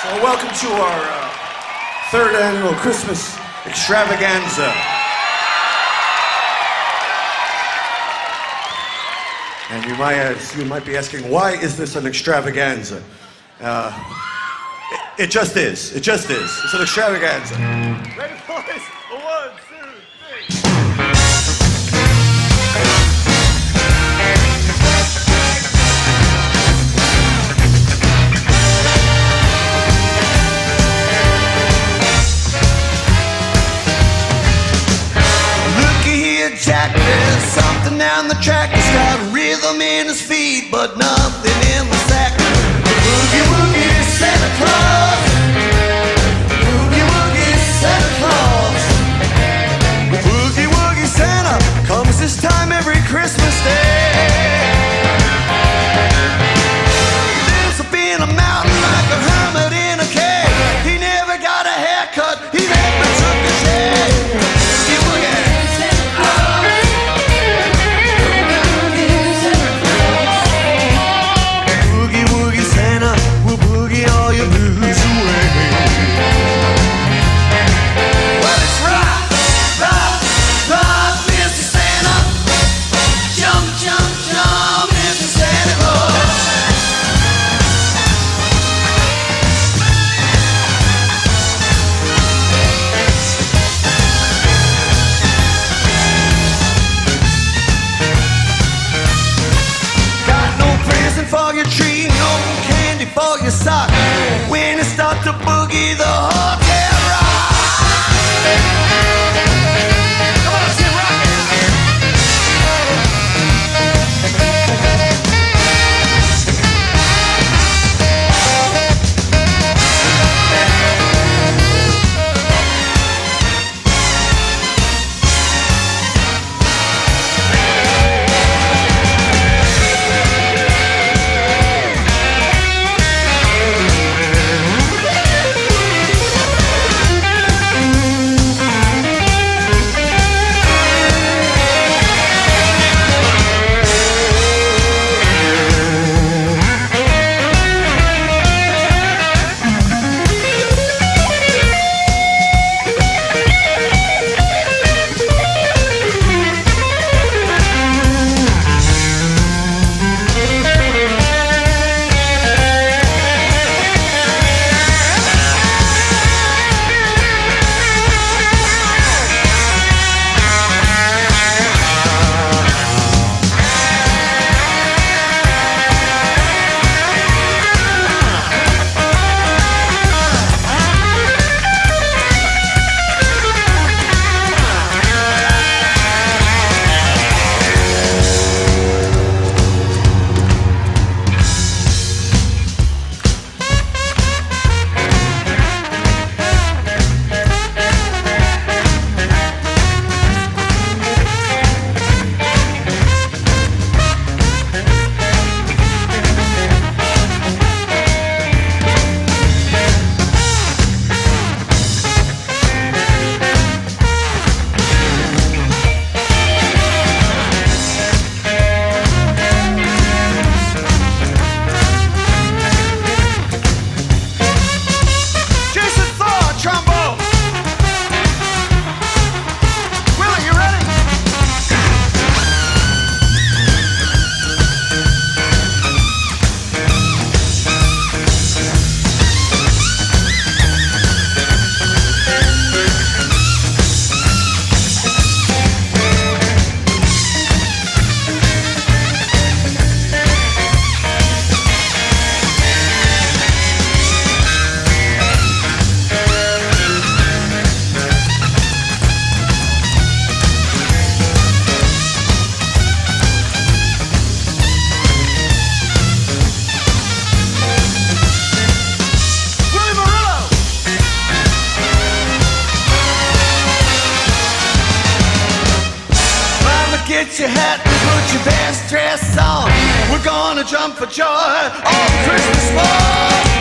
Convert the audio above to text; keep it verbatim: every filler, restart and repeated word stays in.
So welcome to our uh, third annual Christmas extravaganza. And you might, ask, you might be asking, why is this an extravaganza? Uh, it, it just is. It just is. It's an extravaganza. Ready, boys? One, two, three. Jack, there's something down the track. He's got rhythm in his feet, but nothing in the sack. Boogie woogie Santa Claus. Boogie woogie Santa Claus. Boogie woogie Santa comes this time every Christmas day. Lives up in a mountain like a hermit in a cave. He never got a haircut, he never took a shave. Boogie woogie. For your sock, when it start to boogie, the whole damn rock. Come on, sit Get your hat and put your best dress on. We're gonna jump for joy on Christmas morn.